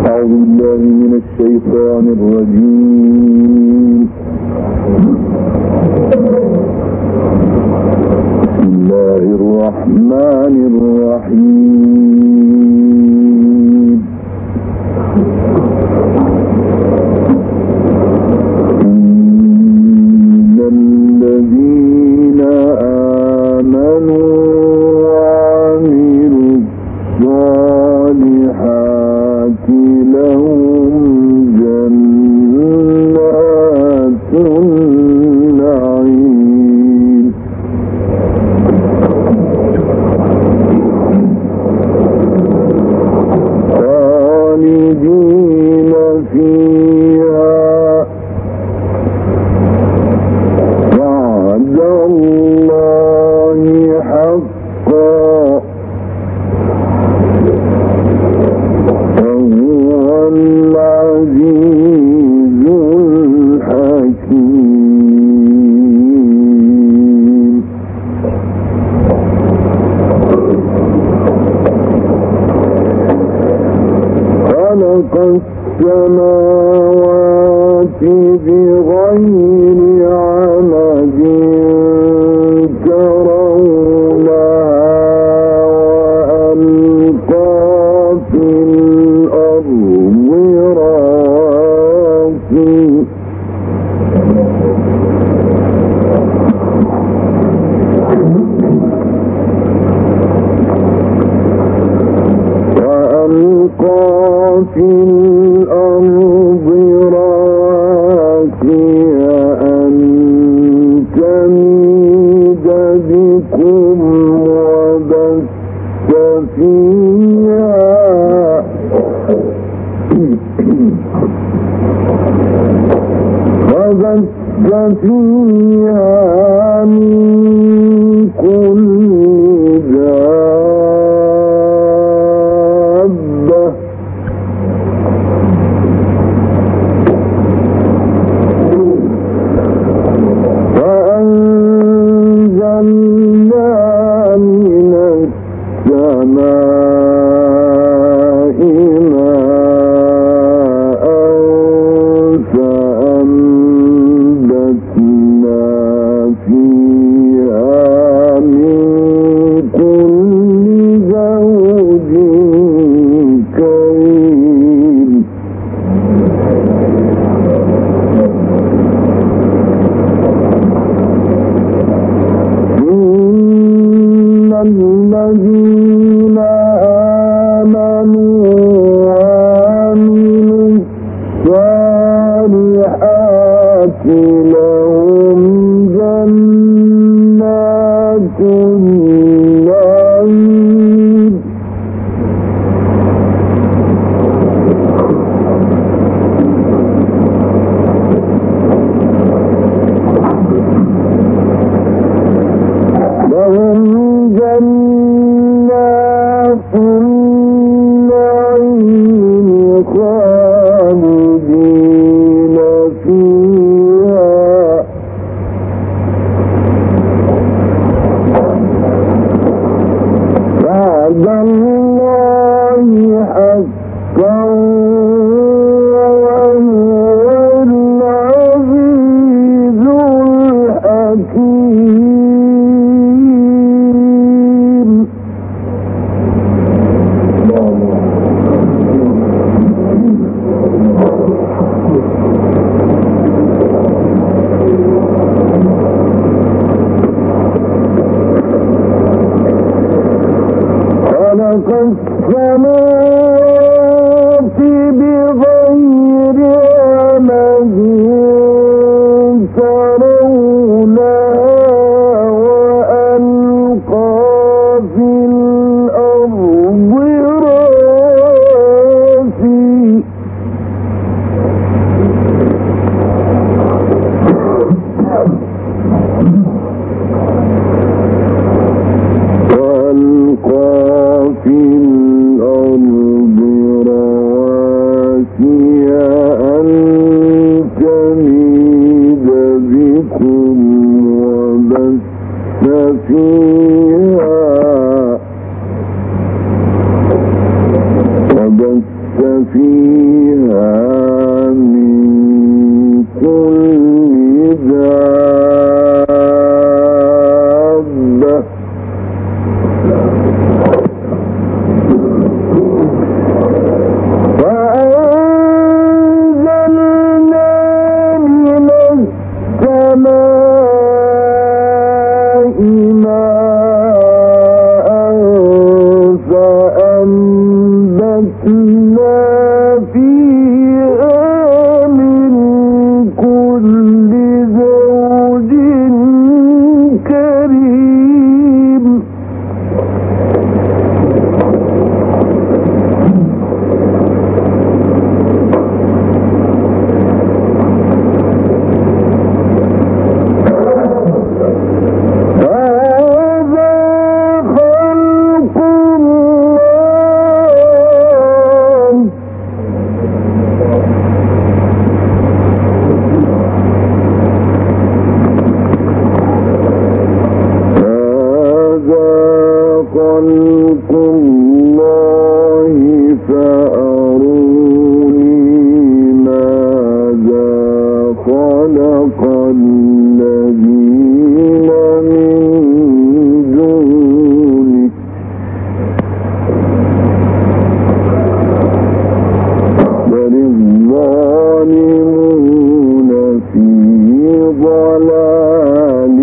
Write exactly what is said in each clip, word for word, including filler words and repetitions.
أعوذ بالله من الشيطان الرجيم. بسم الله الرحمن الرحيم. إن الذين آمنوا وعملوا الصالحات لهم جنات النعيم خالدين فيها وعد الله حقا وهو العزيز الحكيم. خلق السماوات بغير عمد ترونها وألقى في الأرض رواسي وألقى في الأرض رواسي أن تميد بكم وبث فيها وبث فيها من كل دابة وأنزلنا من السماء ماء فأنبتنا فيها من كل زوج كريم. إن الذين آمنوا وعملوا الصالحات لهم جنات النعيم لهم جنات النعيم خالدين فيها وعد الله حقا وهو العزيز الحكيم. خلق السماوات فيها من كل دابة وأنزلنا من السماء ماء فأنبتنا فيها من كل زوج كريم خلق الله فأروني ماذا خلق الذين من دونه بل الظالمون في ضلال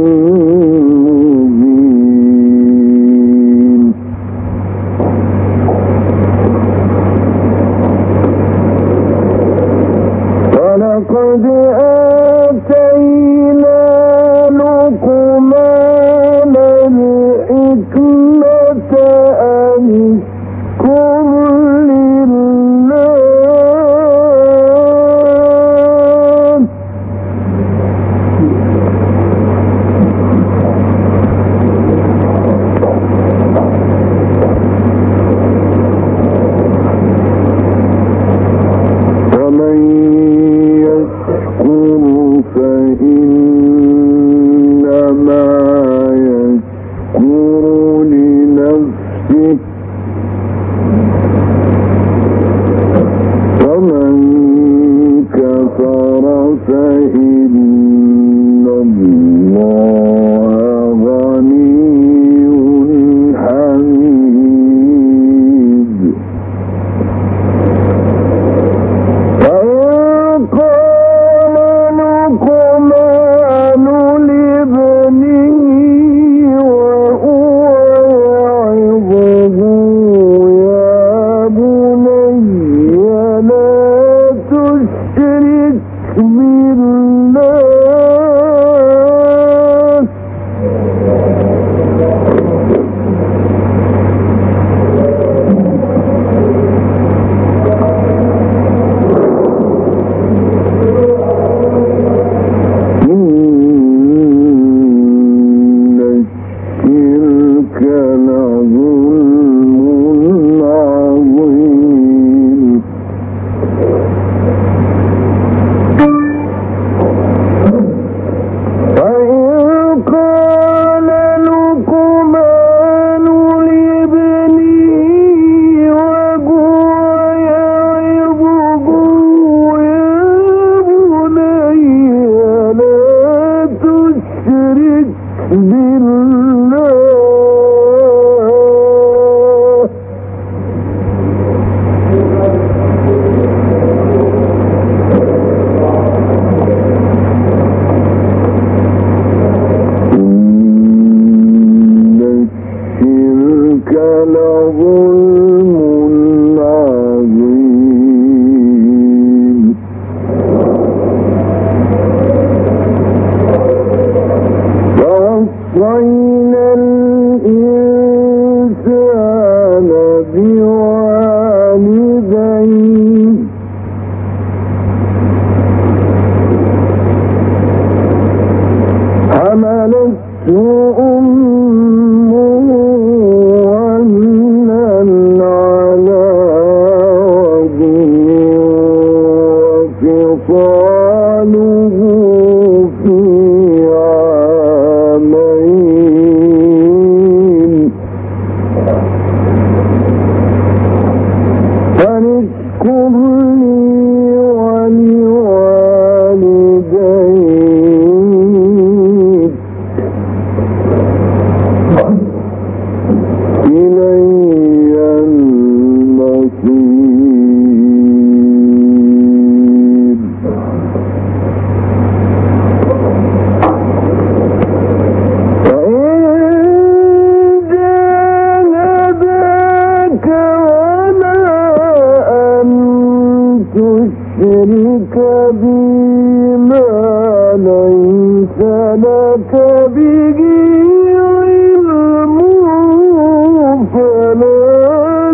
لقد آتينا لقمان الحكمة أن اشكر لله ومن يشكر اشكر لي ولوالديك إلي المصير فإن جاهداك على أن تشرك بي ما ليس لك به علم فلا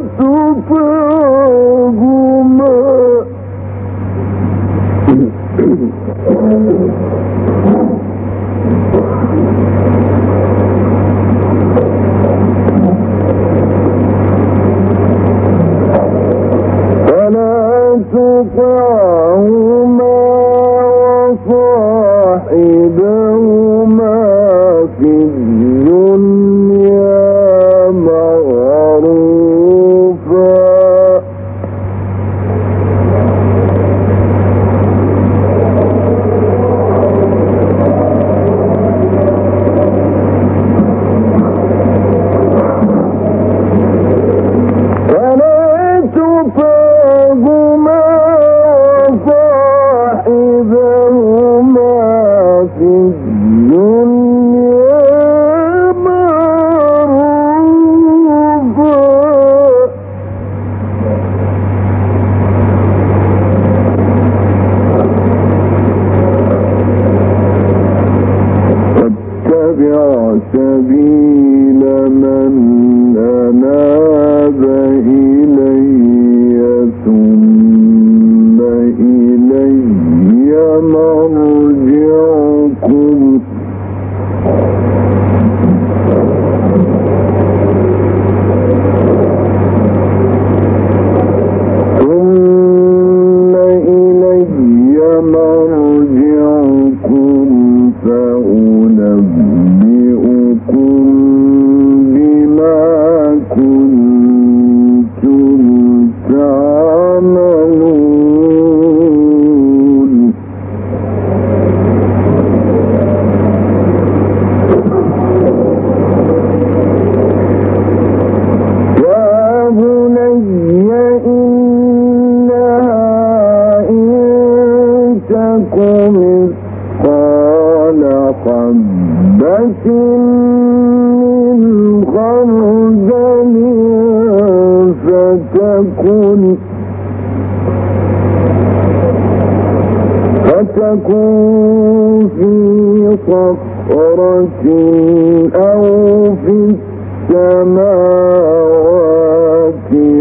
تطعهما فلا تطعهما وصاحبهما في الدنيا معروفا فلا تطعهما وصاحبهما في الدنيا معروفا واتبع سبيل من أناب إلي ثم إلي مرجعكم ثم إلي مرجعكم فأنبئكم بما كنتم تعملون يا بني إنها إن تك مثقال حبة من خردل فتكن فتكن في صخرة أو في السماوات